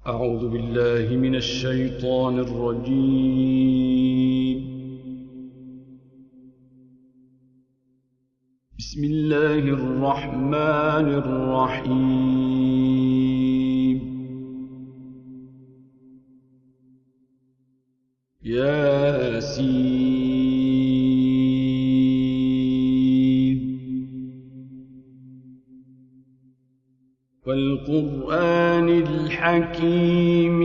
أعوذ بالله من الشيطان الرجيم. بسم الله الرحمن الرحيم. ياسين والقرآن الحكيم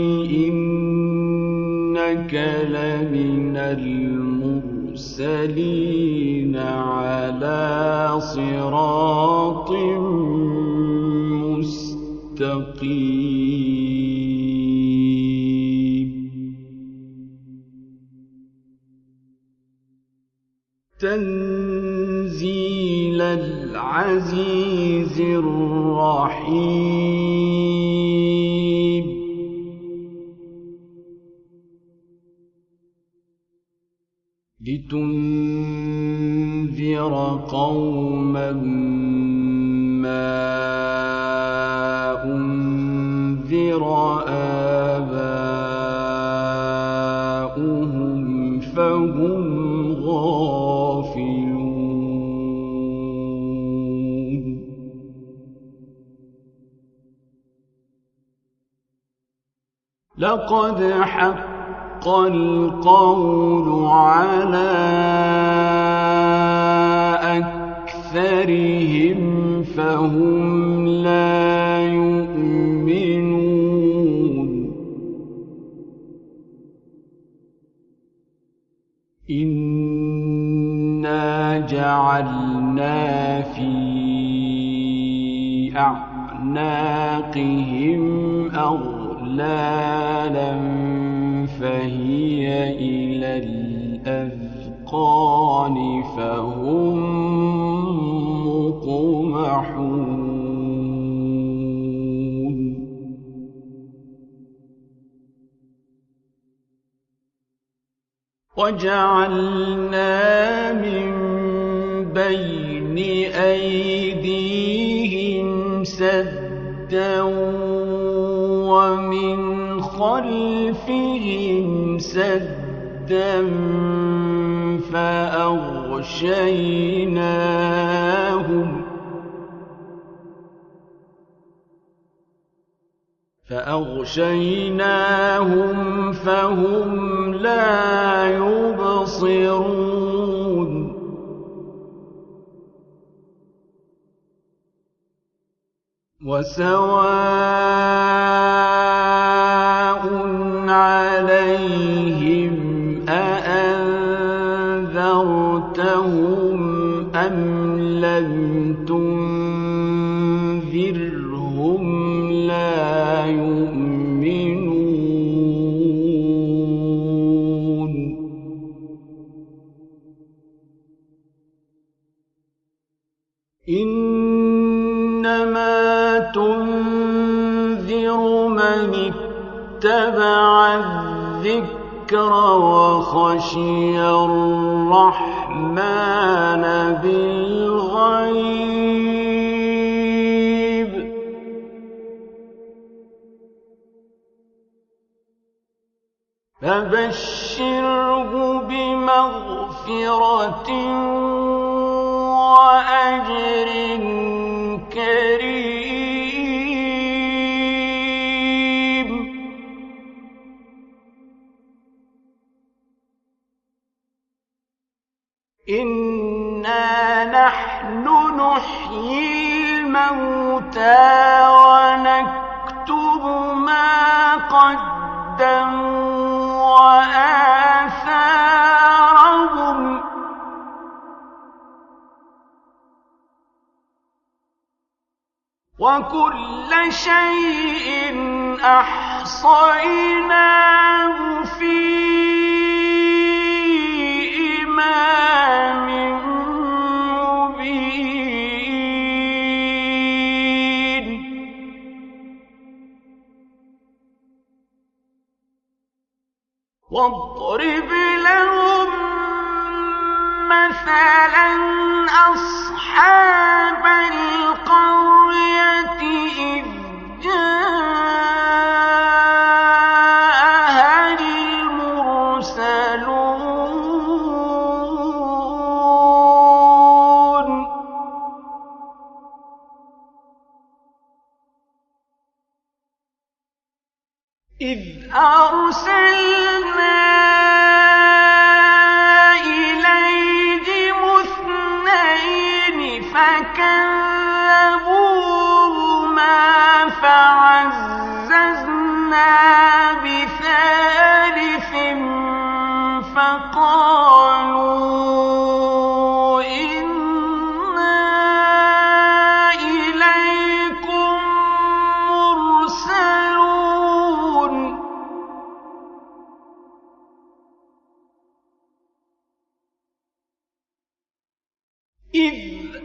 إنك لمن المرسلين على صراط مستقيم. تنزيل العزيز الرحيم. لتنذر قوما ما أنذر آباؤهم فهم غافلون. لقد حق القول على أكثرهم فهم لا يؤمنون. إنا جعلنا في أعناقهم أغلالا فهي إلى الأذقان فهم مقمحون. وجعلنا من بين أيديهم سدا ومن خلفهم سدا فأغشيناهم فهم لا يبصرون. وسواء عليهم أأنذرتهم أم لم تنذرهم لا يؤمنون. إنما تنذر من اتبع الذكر وخشي الرحمن بالغيب. فبشره بمغفرة وأجر كريم. إنا نحن نحيي الموتى ونكتب ما قدموا وآثارهم وكل شيء أحصيناه في إمام مبين. واضرب لهم مثلا أصحاب القرية إذ جاءوا إذ أرسلنا إليهم اثنين فكذبوهما فعززنا بثالث فقالوا إنا إليكم مرسلون إذ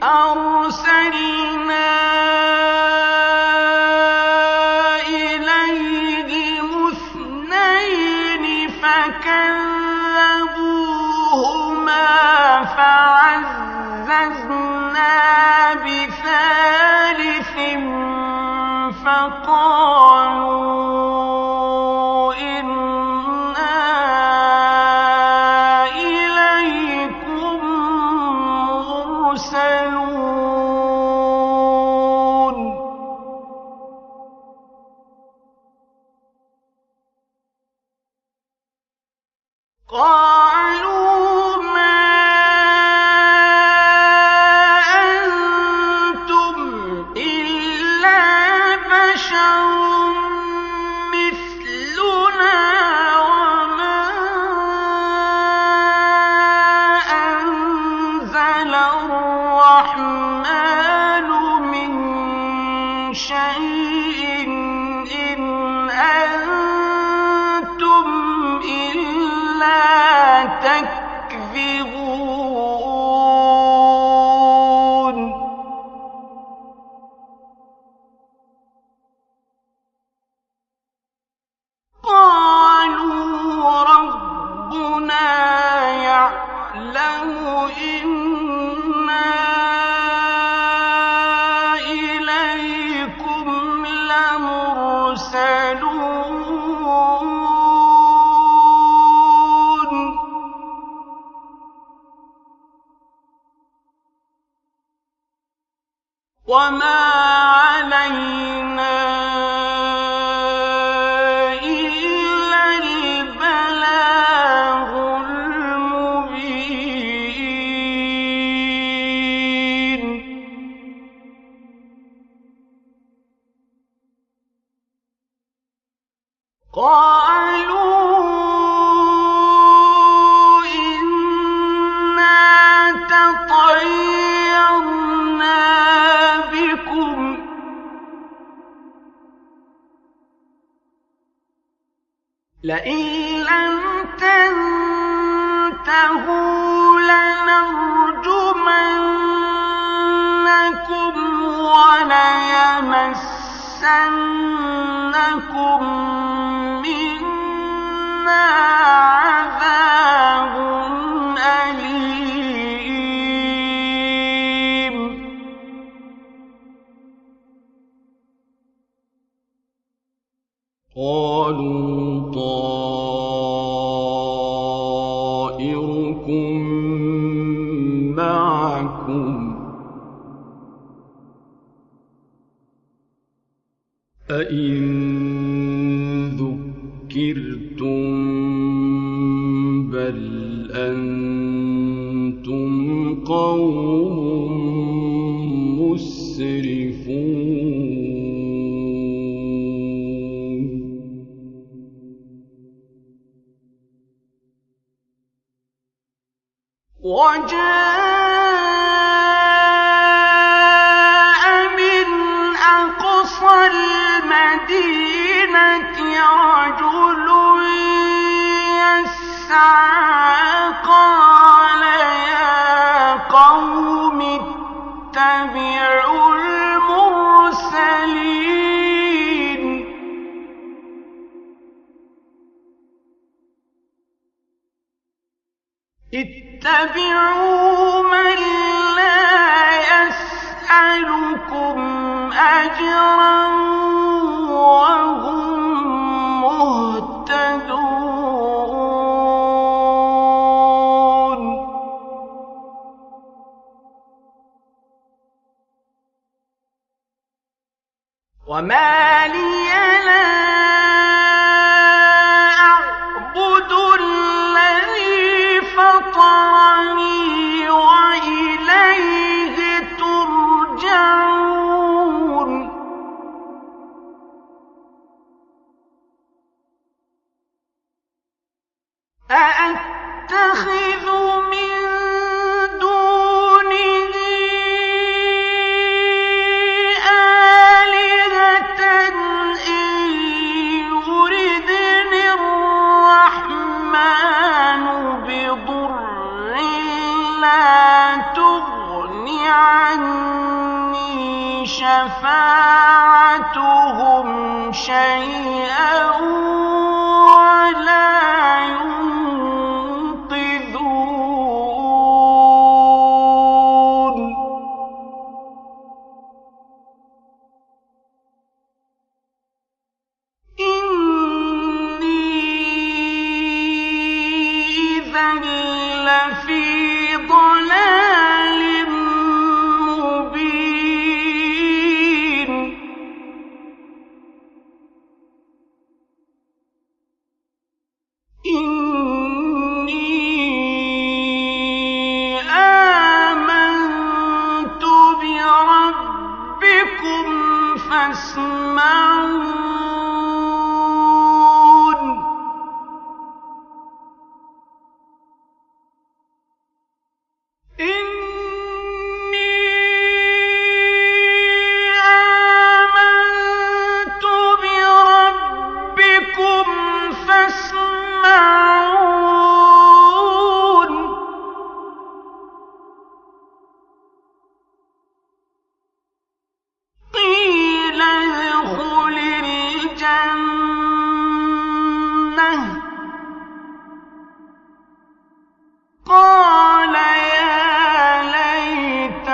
أرسلنا إليهم اثنين فكذبوهما فعززنا بثالث فقالوا إنا إليكم مرسلون قالوا ما أنتم إلا بشر مثلنا وما أنزل الرحمن من شيء إن أنتم إلا تكذبون قالوا ربنا يعلم إنا إليكم لمرسلون وما علينا إلا البلاغ المبين قالوا إنا تطيرنا بكم لئن لم تنتهوا لنرجمنكم وليمسنكم منا عذاب أليم قالوا طائركم معكم أئن ذكرتم بل أنتم قوم مسرفون وجاء من أقصى المدينة رجل يسعى قال يا قوم اتبعوا المرسلين اتبعوا من لا يسألكم أجرا وهم مهتدون وما لي لا أأتخذ من دونه آلهة إن يردني الرحمن بضر لا تغن عني شفاعتهم شيئا ولا ينقذون إني إذا لفي ضلال مبين إني آمنت بربكم فاسمعون إني آمنت بربكم فاسمعون قيل ادخل الجنة قال يا ليت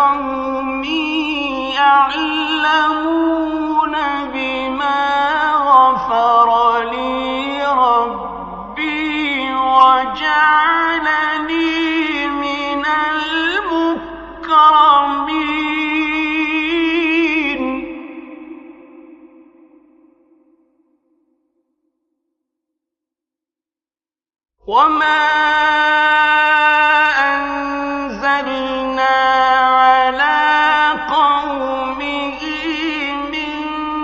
قومي يعلمون بما غفر لي ربي وجعلني من المكرمين وما أنزلنا على قومه من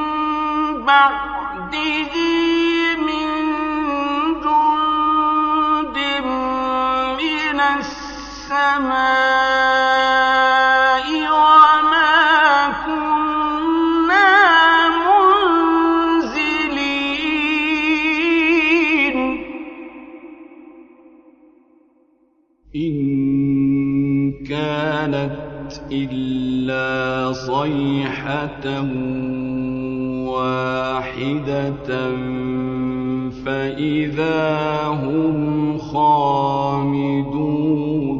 بعده من جند من السماء وما كنا منزلين إن كانت إلا صيحة واحدة فإذا هم خامدون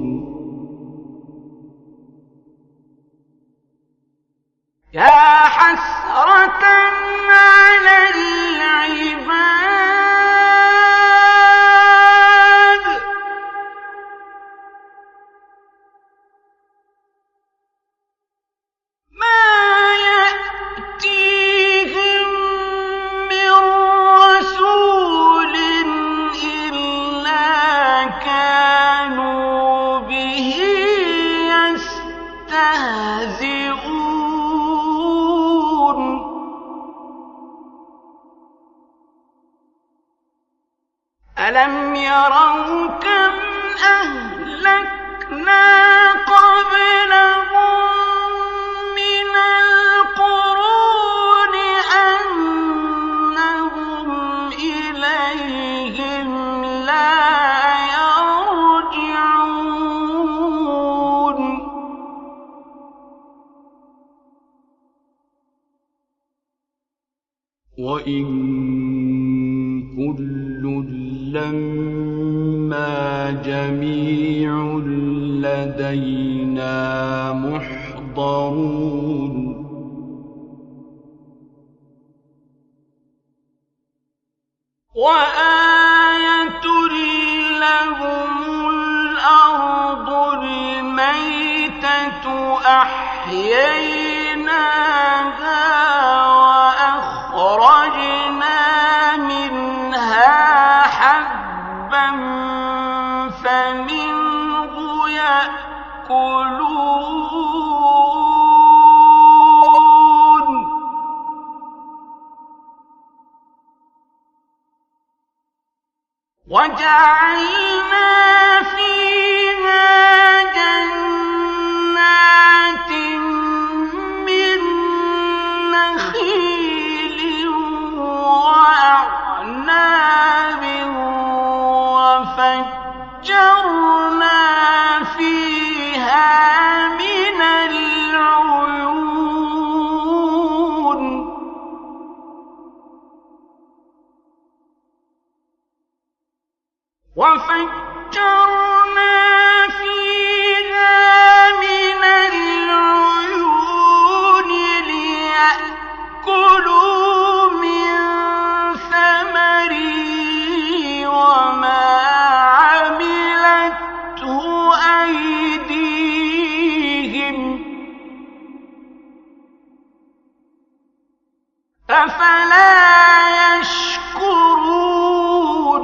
يا حسرة على العباد ما يأتيهم من رسول إلا كانوا به يستهزئون ألم يروا كم أهلكنا قبلهم من القرون أنهم إليهم لا يرجعون وإن كل لما جميع لدينا محضرون وآية لهم الأرض الميتة أحييناها وأخرجنا منها حبا فمنه يأكلون وجعلنا فيها جنات من نخيل وأعناب وفجرنا فيها من العيون ليأكلوا من ثمره وما عملته أيديهم أفلا يشكرون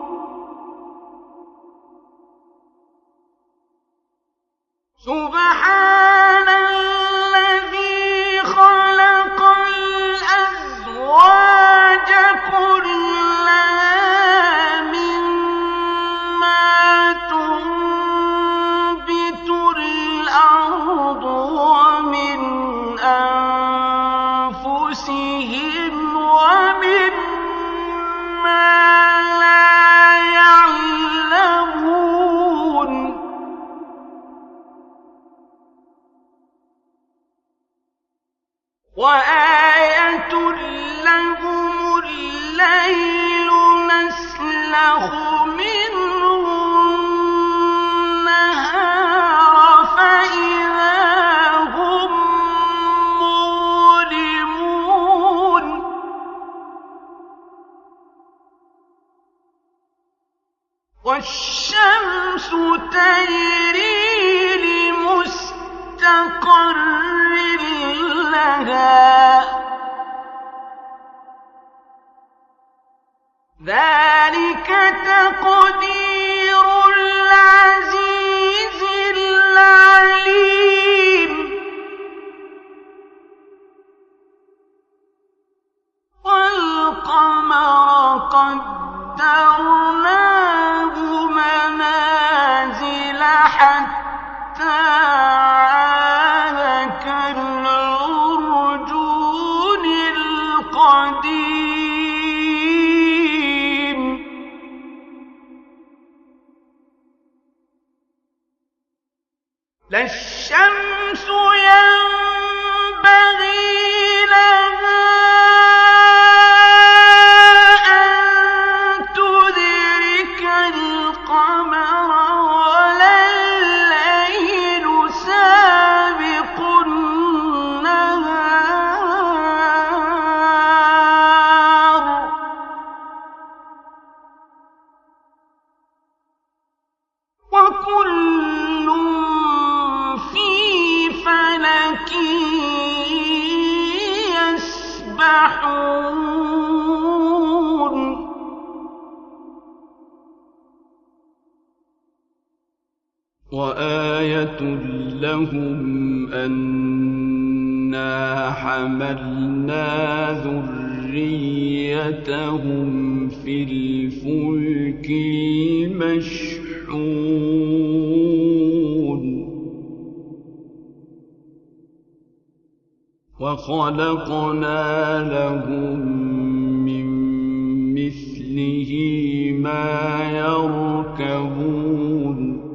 سبحان الذي خلق الأزواج كلها مما تنبت الأرض ومن أنفسهم ومما لا يعلمون وآية لهم الليل نسلخ منه النهار فإذا هم مظلمون والشمس تجري لمستقر لها ذلك تقدير العزيز العليم والقمر قدرناه منازل حتى عاد كالعرجون القديم لا الشمس ينبغي لها أن تدرك القمر ولا الليل سابق النهار وكل في فلك يسبحون وآية لهم أنا حملنا ذريتهم في الفلك المشحون وخلقنا لهم من مثله ما يركبون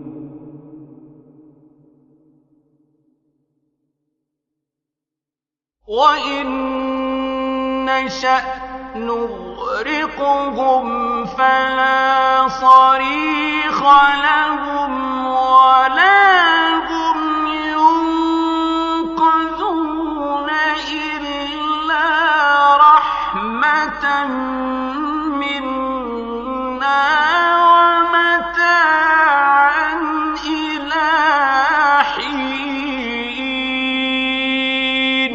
وإن نشأ نغرقهم فلا صريخ لهم ولا هم ينقذون إلا رحمة منا ومتاعا إلى حين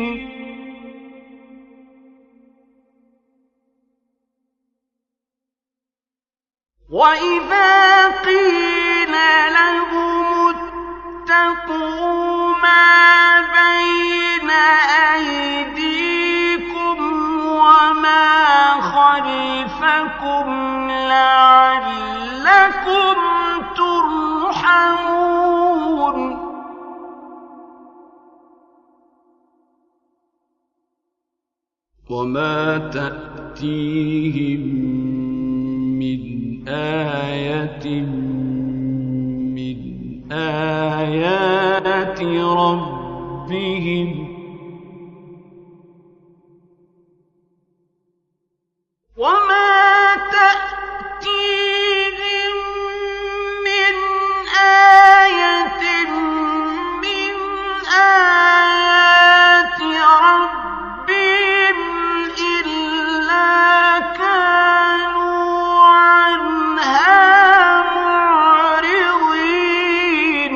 وإذا قيل لهم اتقوا ما بين أيديكم وما خلفكم لكم لعلكم ترحمون وما تأتيهم من آية من آيات ربهم وما تأتيهم من آية من آيات ربهم إلا كانوا عنها معرضين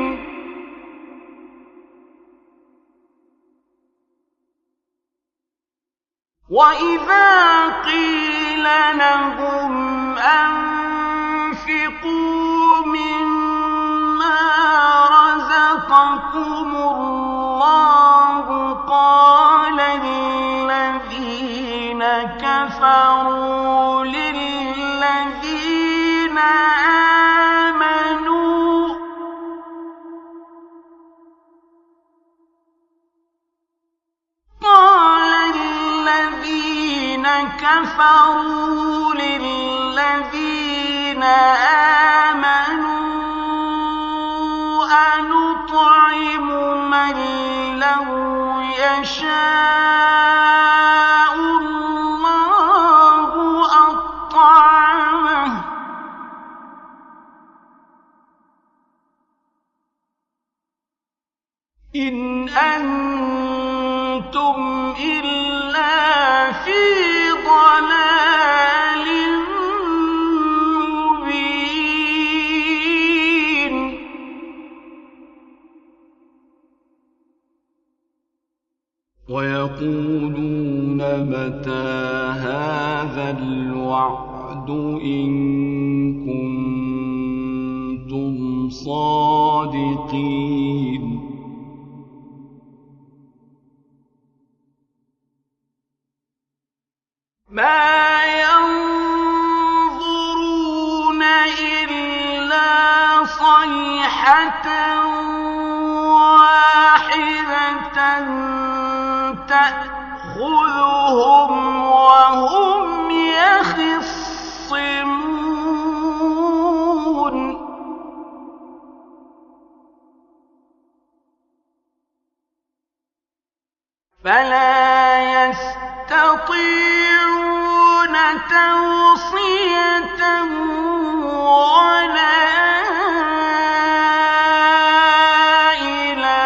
وإذا قيل لهم أنفقوا مما رزقكم الله قال الذين كفروا للذين آمنوا كفروا للذين آمنوا أنطعم من لو يشاء الله أطعمه إن أنتم إلا في ضلال مبين ويقولون متى هذا الوعد إن كنتم صادقين ما ينظرون إلا صيحة واحدة تأخذهم وهم يخصمون فلا يستطيعون توصية ولا إلى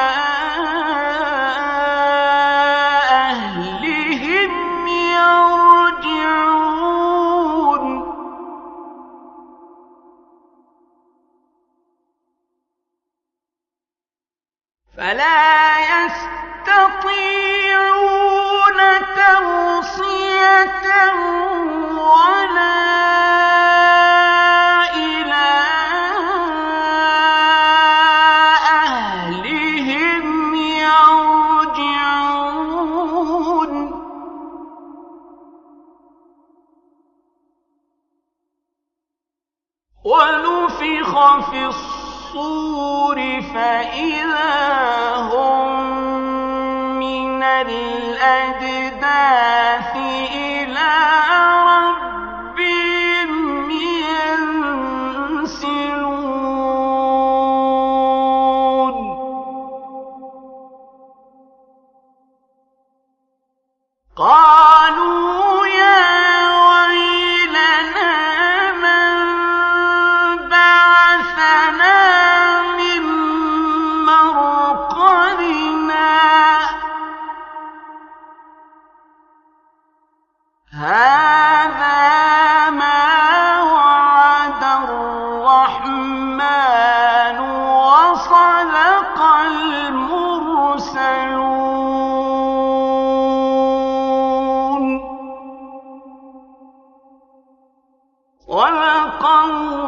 أهلهم يرجعون فلا يستطيعون توصية ولا إلى أهلهم يرجعون ونفخ في الصور فإذا هم من الأجداث إلى ربهم ينسلون قالوا يا ويلنا من بعثنا من مرقدنا هذا ما وعد الرحمن وصدق المرسلون صدق